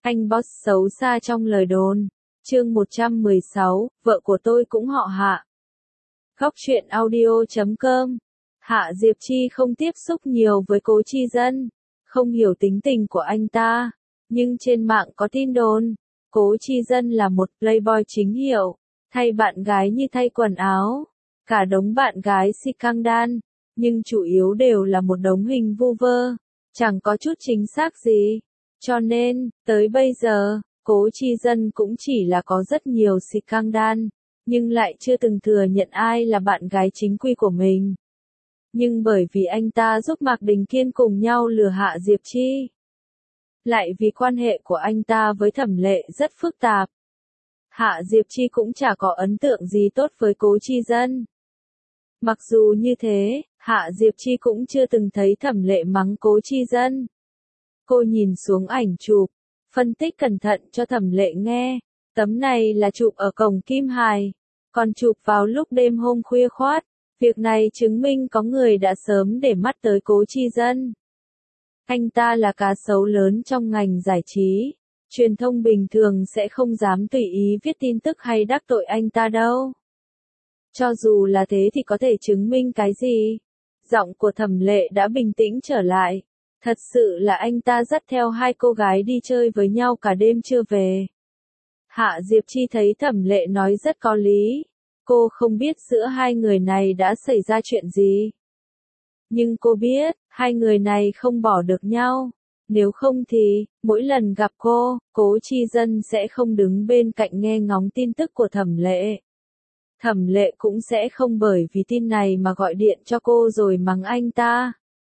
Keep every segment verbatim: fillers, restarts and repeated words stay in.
Anh boss xấu xa trong lời đồn. Chương một trăm mười sáu, vợ của tôi cũng họ Hạ. Góc truyện audio chấm com. Hạ Diệp Chi không tiếp xúc nhiều với Cố Chi Dân, không hiểu tính tình của anh ta, nhưng trên mạng có tin đồn, Cố Chi Dân là một playboy chính hiệu, thay bạn gái như thay quần áo, cả đống bạn gái si căng đan, nhưng chủ yếu đều là một đống hình vu vơ, chẳng có chút chính xác gì. Cho nên, tới bây giờ, Cố Chi Dân cũng chỉ là có rất nhiều si căng đan, nhưng lại chưa từng thừa nhận ai là bạn gái chính quy của mình. Nhưng bởi vì anh ta giúp Mạc Đình Kiên cùng nhau lừa Hạ Diệp Chi. Lại vì quan hệ của anh ta với Thẩm Lệ rất phức tạp. Hạ Diệp Chi cũng chả có ấn tượng gì tốt với Cố Chi Dân. Mặc dù như thế, Hạ Diệp Chi cũng chưa từng thấy Thẩm Lệ mắng Cố Chi Dân. Cô nhìn xuống ảnh chụp, phân tích cẩn thận cho Thẩm Lệ nghe. Tấm này là chụp ở cổng Kim Hải, còn chụp vào lúc đêm hôm khuya khoát. Việc này chứng minh có người đã sớm để mắt tới Cố Chi Dân. Anh ta là cá sấu lớn trong ngành giải trí. Truyền thông bình thường sẽ không dám tùy ý viết tin tức hay đắc tội anh ta đâu. Cho dù là thế thì có thể chứng minh cái gì? Giọng của Thẩm Lệ đã bình tĩnh trở lại. Thật sự là anh ta dắt theo hai cô gái đi chơi với nhau cả đêm chưa về. Hạ Diệp Chi thấy Thẩm Lệ nói rất có lý. Cô không biết giữa hai người này đã xảy ra chuyện gì. Nhưng cô biết, hai người này không bỏ được nhau. Nếu không thì, mỗi lần gặp cô, Cố Chi Dân sẽ không đứng bên cạnh nghe ngóng tin tức của Thẩm Lệ. Thẩm Lệ cũng sẽ không bởi vì tin này mà gọi điện cho cô rồi mắng anh ta.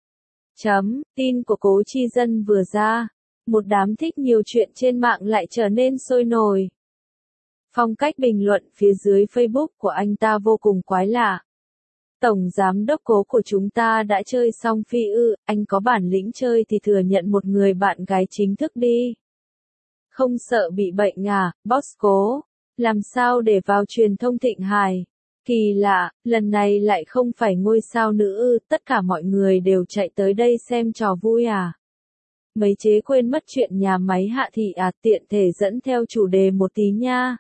Chấm, tin của Cố Chi Dân vừa ra, một đám thích nhiều chuyện trên mạng lại trở nên sôi nổi. Phong cách bình luận phía dưới Facebook của anh ta vô cùng quái lạ. Tổng giám đốc Cố của chúng ta đã chơi xong phi ư, anh có bản lĩnh chơi thì thừa nhận một người bạn gái chính thức đi. Không sợ bị bệnh à, boss Cố, làm sao để vào truyền thông Thịnh Hải. Kỳ lạ, lần này lại không phải ngôi sao nữ ư, tất cả mọi người đều chạy tới đây xem trò vui à. Mấy chế quên mất chuyện nhà máy Hạ Thị à, tiện thể dẫn theo chủ đề một tí nha.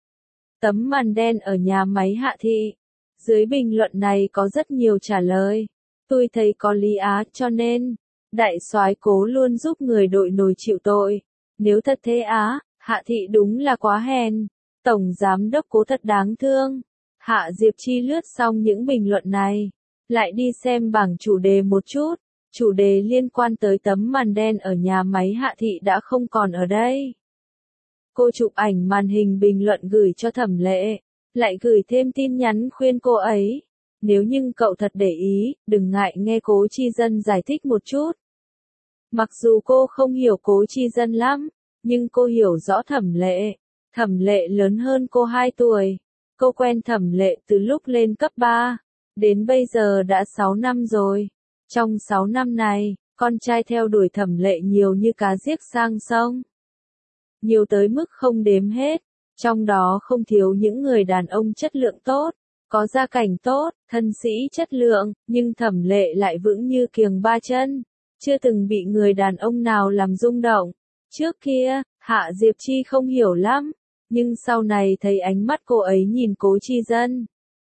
Tấm màn đen ở nhà máy Hạ Thị. Dưới bình luận này có rất nhiều trả lời. Tôi thấy có lý á, cho nên, đại soái Cố luôn giúp người đội nổi chịu tội. Nếu thật thế á, Hạ Thị đúng là quá hèn. Tổng giám đốc Cố thật đáng thương. Hạ Diệp Chi lướt xong những bình luận này, lại đi xem bảng chủ đề một chút. Chủ đề liên quan tới tấm màn đen ở nhà máy Hạ Thị đã không còn ở đây. Cô chụp ảnh màn hình bình luận gửi cho Thẩm Lệ, lại gửi thêm tin nhắn khuyên cô ấy. Nếu như cậu thật để ý, đừng ngại nghe Cố Chi Dân giải thích một chút. Mặc dù cô không hiểu Cố Chi Dân lắm, nhưng cô hiểu rõ Thẩm Lệ. Thẩm Lệ lớn hơn cô hai tuổi. Cô quen Thẩm Lệ từ lúc lên cấp ba, đến bây giờ đã sáu năm rồi. Trong sáu năm này, con trai theo đuổi Thẩm Lệ nhiều như cá giết sang sông. Nhiều tới mức không đếm hết, trong đó không thiếu những người đàn ông chất lượng tốt, có gia cảnh tốt, thân sĩ chất lượng, nhưng Thẩm Lệ lại vững như kiềng ba chân, chưa từng bị người đàn ông nào làm rung động. Trước kia, Hạ Diệp Chi không hiểu lắm, nhưng sau này thấy ánh mắt cô ấy nhìn Cố Chi Dân.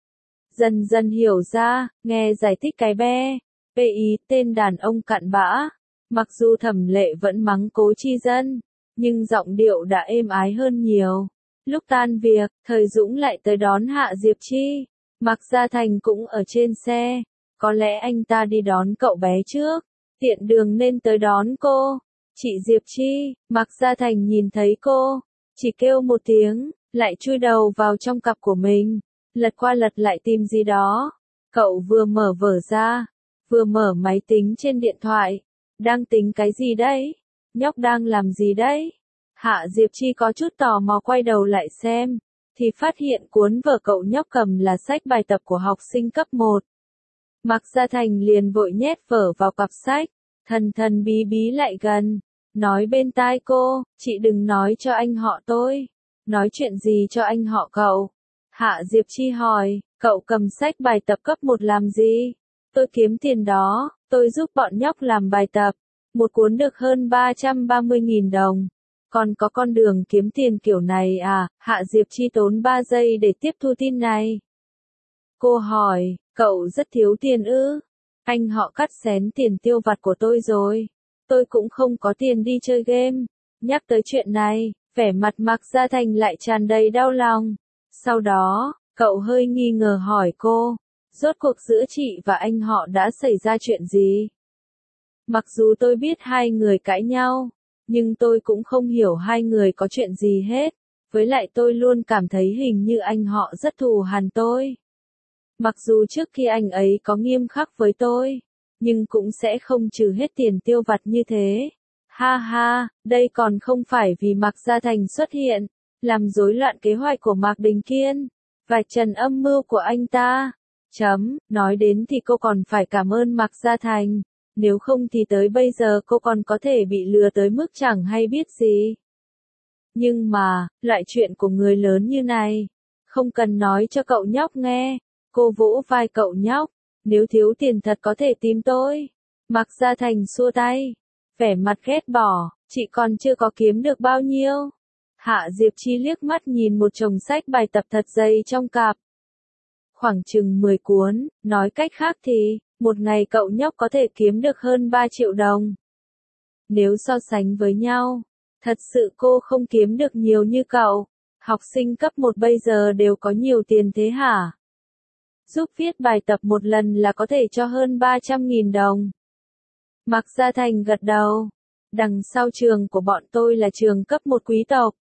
Dần dần hiểu ra, nghe giải thích cái be, bê ý tên đàn ông cặn bã. Mặc dù Thẩm Lệ vẫn mắng Cố Chi Dân, nhưng giọng điệu đã êm ái hơn nhiều. Lúc tan việc, Thời Dũng lại tới đón Hạ Diệp Chi. Mạc Gia Thành cũng ở trên xe. Có lẽ anh ta đi đón cậu bé trước, tiện đường nên tới đón cô. Chị Diệp Chi, Mạc Gia Thành nhìn thấy cô, chỉ kêu một tiếng, lại chui đầu vào trong cặp của mình, lật qua lật lại tìm gì đó. Cậu vừa mở vở ra, vừa mở máy tính trên điện thoại. Đang tính cái gì đấy? Nhóc đang làm gì đấy? Hạ Diệp Chi có chút tò mò quay đầu lại xem, thì phát hiện cuốn vở cậu nhóc cầm là sách bài tập của học sinh cấp một. Mạc Gia Thành liền vội nhét vở vào cặp sách, thần thần bí bí lại gần, nói bên tai cô, chị đừng nói cho anh họ tôi. Nói chuyện gì cho anh họ cậu? Hạ Diệp Chi hỏi, cậu cầm sách bài tập cấp một làm gì? Tôi kiếm tiền đó, tôi giúp bọn nhóc làm bài tập. Một cuốn được hơn ba trăm ba mươi nghìn đồng. Còn có con đường kiếm tiền kiểu này à? Hạ Diệp Chi tốn ba giây để tiếp thu tin này. Cô hỏi, cậu rất thiếu tiền ư? Anh họ cắt xén tiền tiêu vặt của tôi rồi. Tôi cũng không có tiền đi chơi game. Nhắc tới chuyện này, vẻ mặt Mạc Gia Thành lại tràn đầy đau lòng. Sau đó, cậu hơi nghi ngờ hỏi cô, rốt cuộc giữa chị và anh họ đã xảy ra chuyện gì? Mặc dù tôi biết hai người cãi nhau, nhưng tôi cũng không hiểu hai người có chuyện gì hết. Với lại tôi luôn cảm thấy hình như anh họ rất thù hằn tôi. Mặc dù trước khi anh ấy có nghiêm khắc với tôi, nhưng cũng sẽ không trừ hết tiền tiêu vặt như thế. Ha ha, đây còn không phải vì Mạc Gia Thành xuất hiện, làm rối loạn kế hoạch của Mạc Đình Kiên, vạch trần âm mưu của anh ta. Chấm, nói đến thì cô còn phải cảm ơn Mạc Gia Thành, nếu không thì tới bây giờ cô còn có thể bị lừa tới mức chẳng hay biết gì. Nhưng mà, loại chuyện của người lớn như này, không cần nói cho cậu nhóc nghe. Cô vỗ vai cậu nhóc, nếu thiếu tiền thật có thể tìm tôi. Mạc Gia Thành xua tay, vẻ mặt ghét bỏ, chị còn chưa có kiếm được bao nhiêu. Hạ Diệp Chi liếc mắt nhìn một chồng sách bài tập thật dày trong cặp. Khoảng chừng mười cuốn, nói cách khác thì, một ngày cậu nhóc có thể kiếm được hơn ba triệu đồng. Nếu so sánh với nhau, thật sự cô không kiếm được nhiều như cậu. Học sinh cấp một bây giờ đều có nhiều tiền thế hả? Giúp viết bài tập một lần là có thể cho hơn ba trăm nghìn đồng. Mạc Gia Thành gật đầu. Đằng sau trường của bọn tôi là trường cấp một quý tộc.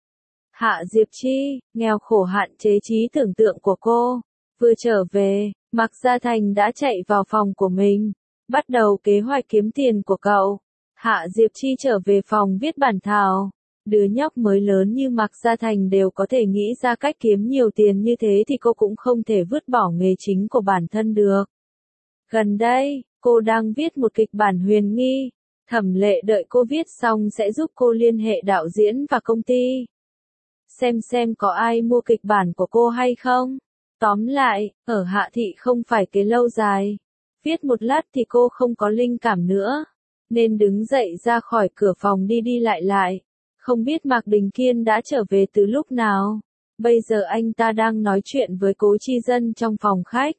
Hạ Diệp Chi, nghèo khổ hạn chế trí tưởng tượng của cô. Vừa trở về, Mạc Gia Thành đã chạy vào phòng của mình, bắt đầu kế hoạch kiếm tiền của cậu. Hạ Diệp Chi trở về phòng viết bản thảo. Đứa nhóc mới lớn như Mạc Gia Thành đều có thể nghĩ ra cách kiếm nhiều tiền như thế thì cô cũng không thể vứt bỏ nghề chính của bản thân được. Gần đây, cô đang viết một kịch bản huyền nghi. Thẩm Lệ đợi cô viết xong sẽ giúp cô liên hệ đạo diễn và công ty. Xem xem có ai mua kịch bản của cô hay không. Tóm lại, ở Hạ Thị không phải kế lâu dài. Viết một lát thì cô không có linh cảm nữa, nên đứng dậy ra khỏi cửa phòng đi đi lại lại. Không biết Mạc Đình Kiên đã trở về từ lúc nào. Bây giờ anh ta đang nói chuyện với Cố Chi Dân trong phòng khách.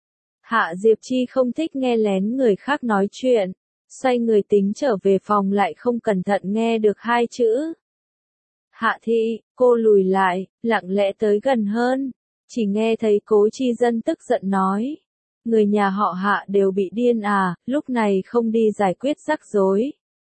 Hạ Diệp Chi không thích nghe lén người khác nói chuyện. Xoay người tính trở về phòng lại không cẩn thận nghe được hai chữ. Hạ Thị, cô lùi lại, lặng lẽ tới gần hơn. Chỉ nghe thấy Cố Chi Dân tức giận nói. Người nhà họ Hạ đều bị điên à, lúc này không đi giải quyết rắc rối.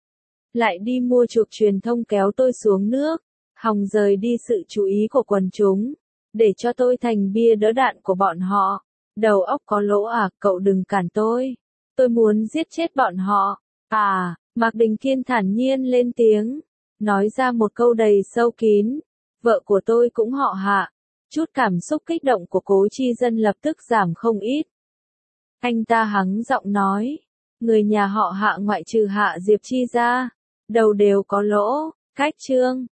Lại đi mua chuộc truyền thông kéo tôi xuống nước, hòng rời đi sự chú ý của quần chúng, để cho tôi thành bia đỡ đạn của bọn họ. Đầu óc có lỗ à, cậu đừng cản tôi. Tôi muốn giết chết bọn họ. À, Mạc Đình Kiên thản nhiên lên tiếng, nói ra một câu đầy sâu kín. Vợ của tôi cũng họ Hạ. Chút cảm xúc kích động của Cố Chi Dân lập tức giảm không ít. Anh ta hắng giọng nói, người nhà họ Hạ ngoại trừ Hạ Diệp Chi ra, đầu đều có lỗ. Cách chương